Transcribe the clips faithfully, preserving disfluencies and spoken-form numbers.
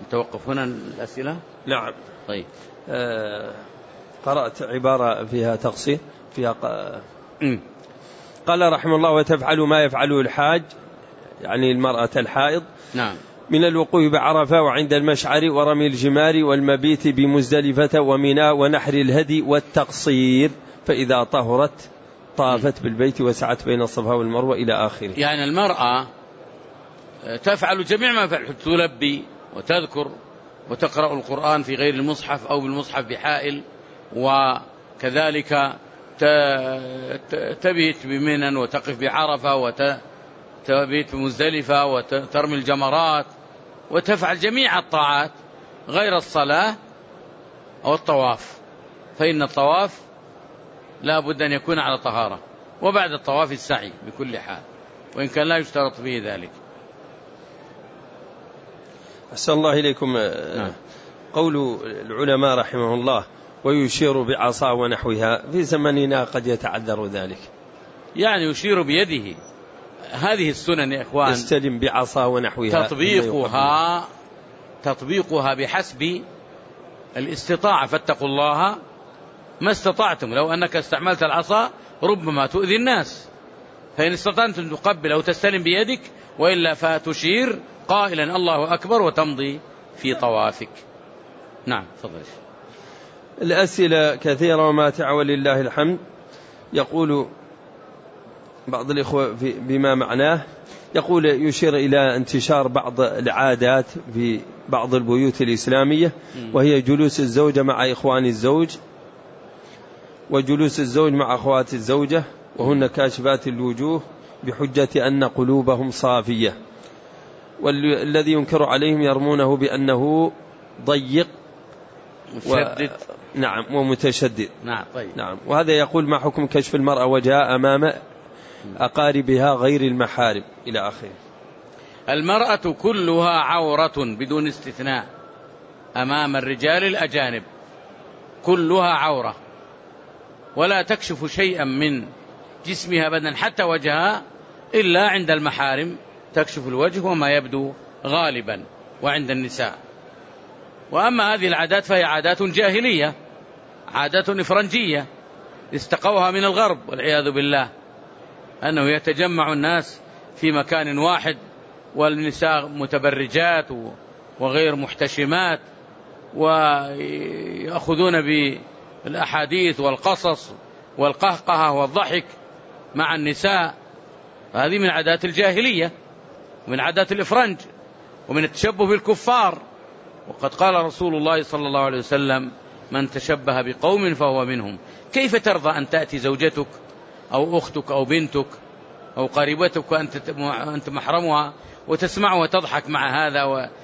توقف هنا الأسئلة. نعم. طيب. آه قرأت عبارة فيها تقصير فيها ق... قال رحمه الله: وتفعل ما يفعله الحاج، يعني المرأة الحائض، نعم، من الوقوف بعرفة وعند المشعر ورمي الجمار والمبيت بمزدلفة ومنى ونحر الهدي والتقصير، فإذا طهرت طافت بالبيت وسعت بين الصفا والمروة إلى آخره. يعني المرأة تفعل جميع ما فعل، تلبي وتذكر وتقرأ القرآن في غير المصحف أو بالمصحف بحائل، وكذلك تبيت بمنى وتقف بعرفة وتبيت بمزدلفة وترمي الجمرات وتفعل جميع الطاعات غير الصلاة أو الطواف، فإن الطواف لا بد أن يكون على طهارة، وبعد الطواف السعي بكل حال، وإن كان لا يشترط فيه ذلك. أحسن الله إليكم. نعم. قول العلماء رحمه الله: ويشير بعصا ونحوها، في زمننا قد يتعذر ذلك، يعني يشير بيده. هذه السنن يا إخوان يستلم بعصا ونحوها، تطبيقها تطبيقها بحسب الاستطاعة، فاتقوا الله ما استطعتم. لو أنك استعملت العصا ربما تؤذي الناس، فإن استطعت أن تقبل أو تستلم بيدك، وإلا فتشير قائلا الله أكبر وتمضي في طوافك. نعم، تفضل. الأسئلة كثيرة وماتعة ولله الحمد. يقول بعض الإخوة بما معناه، يقول: يشير إلى انتشار بعض العادات في بعض البيوت الإسلامية، وهي جلوس الزوجة مع إخوان الزوج، وجلوس الزوج مع أخوات الزوجة، وهن كاشفات الوجوه بحجة أن قلوبهم صافية، والذي ينكر عليهم يرمونه بأنه ضيق مشدد. و... نعم، ومتشدد. نعم. طيب. نعم. وهذا يقول: ما حكم كشف المرأة وجاء أمام أقاربها غير المحارم إلى آخره. المرأة كلها عورة بدون استثناء أمام الرجال الأجانب، كلها عورة، ولا تكشف شيئا من جسمها بدنا حتى وجهها، إلا عند المحارم تكشف الوجه وما يبدو غالبا، وعند النساء. وأما هذه العادات فهي عادات جاهلية، عادات إفرنجية استقوها من الغرب والعياذ بالله، أنه يتجمع الناس في مكان واحد، والنساء متبرجات وغير محتشمات، ويأخذون بالأحاديث والقصص والقهقهة والضحك مع النساء. هذه من عادات الجاهلية ومن عادات الإفرنج ومن التشبه بالكفار. وقد قال رسول الله صلى الله عليه وسلم: من تشبه بقوم فهو منهم. كيف ترضى أن تأتي زوجتك أو أختك أو بنتك أو قريبتك وأنت محرمها وتسمعها وتضحك مع هذا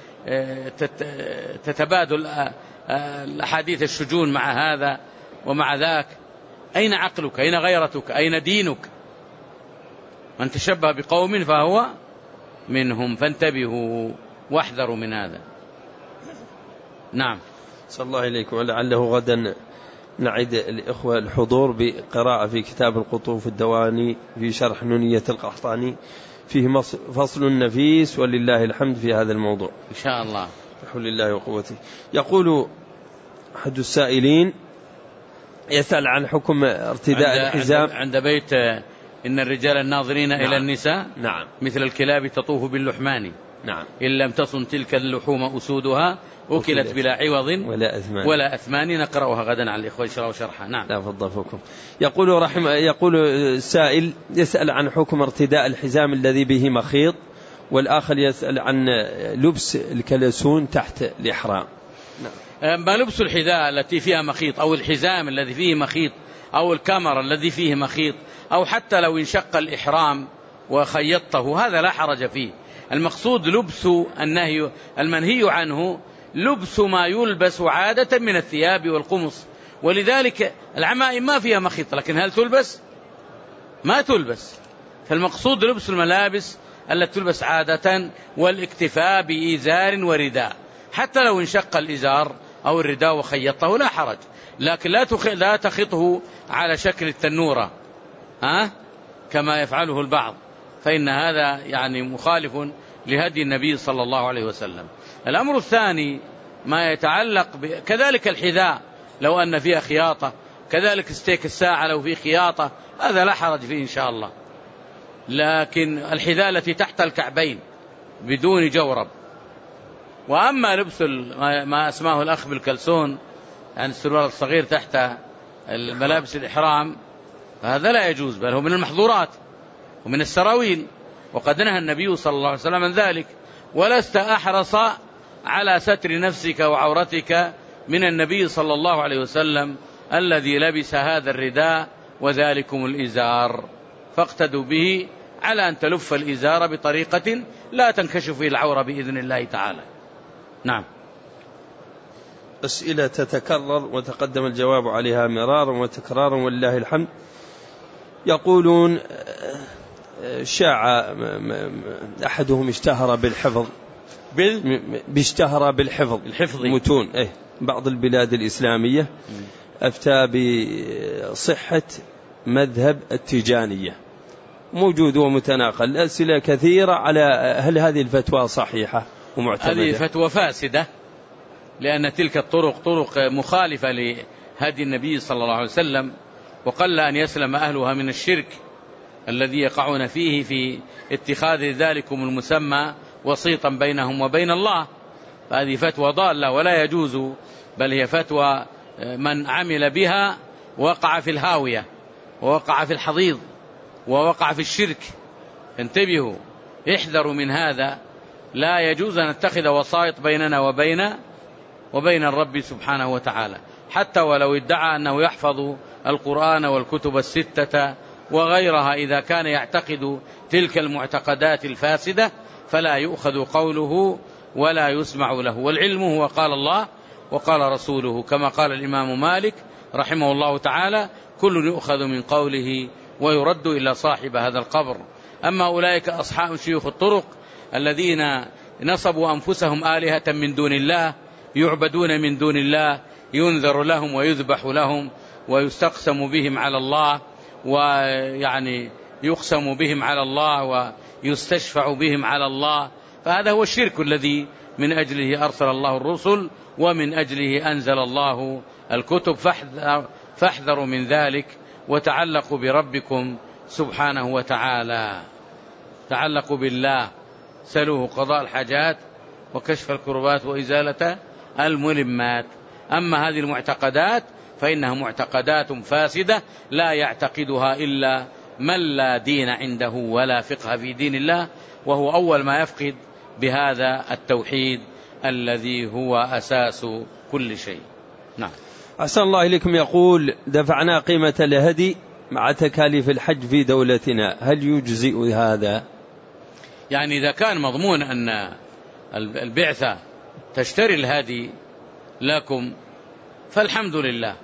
وتتبادل الأحاديث الشجون مع هذا ومع ذاك؟ أين عقلك؟ أين غيرتك؟ أين دينك؟ من تشبه بقوم فهو منهم، فانتبهوا واحذروا من هذا. نعم. صلى الله عليكم. ولعله غدا نعد الإخوة الحضور بقراءة في كتاب القطوف الدواني في شرح نونية القحطاني، فيه فصل نفيس ولله الحمد في هذا الموضوع إن شاء الله بحول الله وقوته. يقول أحد السائلين يسأل عن حكم ارتداء عند الحزام عند بيت إن الرجال الناظرين نعم. إلى النساء نعم. مثل الكلاب تطوف باللحمان نعم. إن لم تصن تلك اللحوم أسودها أكلت بلا عوض ولا أثمان, ولا أثمان. نقرأها غدا على الإخوة يشرحوا شرحها. نعم. لا فضلكم. يقول رحمه يقول السائل يسأل عن حكم ارتداء الحزام الذي به مخيط، والآخر يسأل عن لبس الكلسون تحت الإحرام. نعم. ما لبس الحذاء التي فيها مخيط أو الحزام الذي فيه مخيط أو الكمر الذي فيه مخيط، أو حتى لو انشق الإحرام وخيطته، هذا لا حرج فيه. المقصود لبس النهي المنهي عنه لبس ما يلبس عادة من الثياب والقمص، ولذلك العمائم ما فيها مخيط، لكن هل تلبس؟ ما تلبس. فالمقصود لبس الملابس التي تلبس عادة، والاكتفاء بإزار ورداء، حتى لو انشق الإزار أو الرداء وخيطه لا حرج، لكن لا لا تخطه على شكل التنورة ها كما يفعله البعض، فإن هذا يعني مخالف لهدي النبي صلى الله عليه وسلم. الأمر الثاني ما يتعلق ب... كذلك الحذاء لو أن فيها خياطة، كذلك استيك الساعة لو فيه خياطة، هذا لا حرج فيه إن شاء الله. لكن الحذاء التي تحت الكعبين بدون جورب. وأما لبس ما اسماه الأخ بالكلسون، يعني السروال الصغير تحت الملابس الإحرام، فهذا لا يجوز، بل هو من المحظورات ومن السراويل، وقد نهى النبي صلى الله عليه وسلم عن ذلك. ولست أحرص على ستر نفسك وعورتك من النبي صلى الله عليه وسلم الذي لبس هذا الرداء وذلكم الإزار، فاقتدوا به على أن تلف الإزار بطريقة لا تنكشف العورة بإذن الله تعالى. نعم. أسئلة تتكرر وتقدم الجواب عليها مرارا وتكرارا ولله الحمد. يقولون شاع أحدهم اشتهر بالحفظ بال... باشتهر بالحفظ الحفظ متون إيه بعض البلاد الإسلامية، أفتى بصحة مذهب التيجانية، موجود ومتناقل. الأسئلة كثيرة على هل هذه الفتوى صحيحة ومعتمدة؟ هذه فتوى فاسدة، لأن تلك الطرق طرق مخالفة لهدي النبي صلى الله عليه وسلم، وقل أن يسلم أهلها من الشرك الذي يقعون فيه في اتخاذ ذلكم المسمى وسيطا بينهم وبين الله. فهذه فتوى ضالة ولا يجوز، بل هي فتوى من عمل بها وقع في الهاوية ووقع في الحضيض ووقع في الشرك. انتبهوا، احذروا من هذا. لا يجوز أن نتخذ وسائط بيننا وبين وبين الرب سبحانه وتعالى، حتى ولو ادعى أنه يحفظ القرآن والكتب الستة وغيرها. إذا كان يعتقد تلك المعتقدات الفاسدة فلا يؤخذ قوله ولا يسمع له. والعلم هو قال الله وقال رسوله، كما قال الإمام مالك رحمه الله تعالى: كل يؤخذ من قوله ويرد إلى صاحب هذا القبر. أما أولئك أصحاب شيوخ الطرق الذين نصبوا أنفسهم آلهة من دون الله، يعبدون من دون الله، ينذر لهم ويذبح لهم ويستقسم بهم على الله، ويعني يقسم بهم على الله ويستشفع بهم على الله، فهذا هو الشرك الذي من أجله أرسل الله الرسل ومن أجله أنزل الله الكتب. فاحذروا من ذلك وتعلقوا بربكم سبحانه وتعالى، تعلقوا بالله، سلوه قضاء الحاجات وكشف الكربات وإزالة الملمات. أما هذه المعتقدات فإنها معتقدات فاسدة لا يعتقدها إلا من لا دين عنده ولا فقه في دين الله، وهو أول ما يفقد بهذا التوحيد الذي هو أساس كل شيء. نعم. أحسن الله إليكم. يقول: دفعنا قيمة الهدي مع تكاليف الحج في دولتنا، هل يجزئ هذا؟ يعني إذا كان مضمون أن البعثة تشتري الهدي لكم فالحمد لله،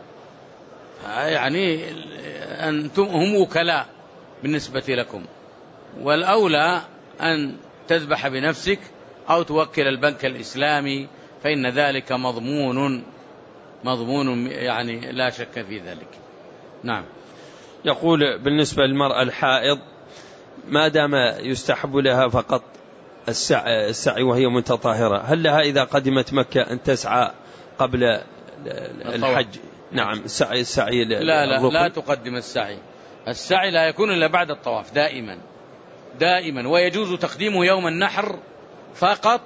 يعني أنتم هم وكلاء بالنسبة لكم، والأولى أن تذبح بنفسك أو توكل البنك الإسلامي، فإن ذلك مضمون مضمون يعني لا شك في ذلك. نعم. يقول: بالنسبة للمرأة الحائض ما دام يستحب لها فقط السعي, السعي وهي متطهرة، هل لها إذا قدمت مكة أن تسعى قبل الحج؟ نعم. السعي السعي لا لا لا تقدم السعي. السعي لا يكون إلا بعد الطواف دائما دائما، ويجوز تقديمه يوم النحر فقط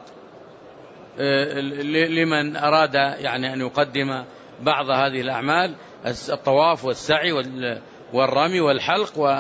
لمن أراد يعني أن يقدم بعض هذه الأعمال، الطواف والسعي والرمي والحلق و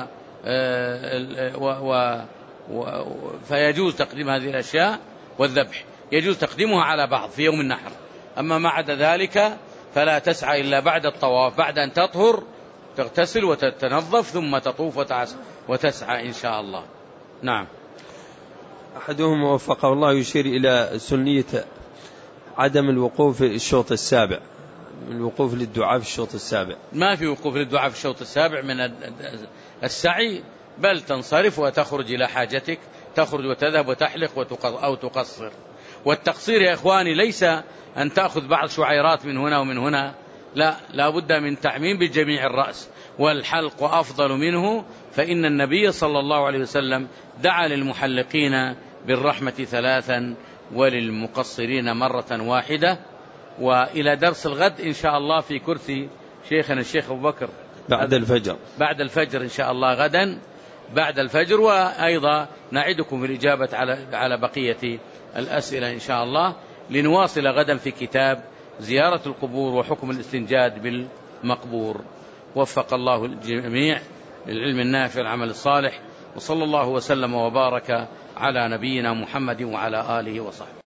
و و فيجوز تقديم هذه الأشياء، والذبح يجوز تقديمها على بعض في يوم النحر. أما ما عدا ذلك فلا تسعى إلا بعد الطواف، بعد أن تطهر تغتسل وتتنظف ثم تطوف وتسعى إن شاء الله. نعم. أحدهم وفقه الله يشير إلى سنية عدم الوقوف في الشوط السابع، الوقوف للدعاء في الشوط السابع. ما في وقوف للدعاء في الشوط السابع من السعي، بل تنصرف وتخرج إلى حاجتك، تخرج وتذهب وتحلق أو تقصر. والتقصير يا إخواني ليس أن تأخذ بعض شعيرات من هنا ومن هنا، لا، لا بد من تعميم بجميع الرأس، والحلق أفضل منه، فإن النبي صلى الله عليه وسلم دعا للمحلقين بالرحمة ثلاثا وللمقصرين مرة واحدة. وإلى درس الغد إن شاء الله في كرسي شيخنا الشيخ أبو بكر بعد الفجر بعد الفجر إن شاء الله غدا بعد الفجر. وأيضا نعدكم بالإجابة على على بقية الأسئلة إن شاء الله، لنواصل غدا في كتاب زيارة القبور وحكم الاستنجاد بالمقبور. وفق الله الجميع للعلم النافع والعمل الصالح، وصلى الله وسلم وبارك على نبينا محمد وعلى آله وصحبه.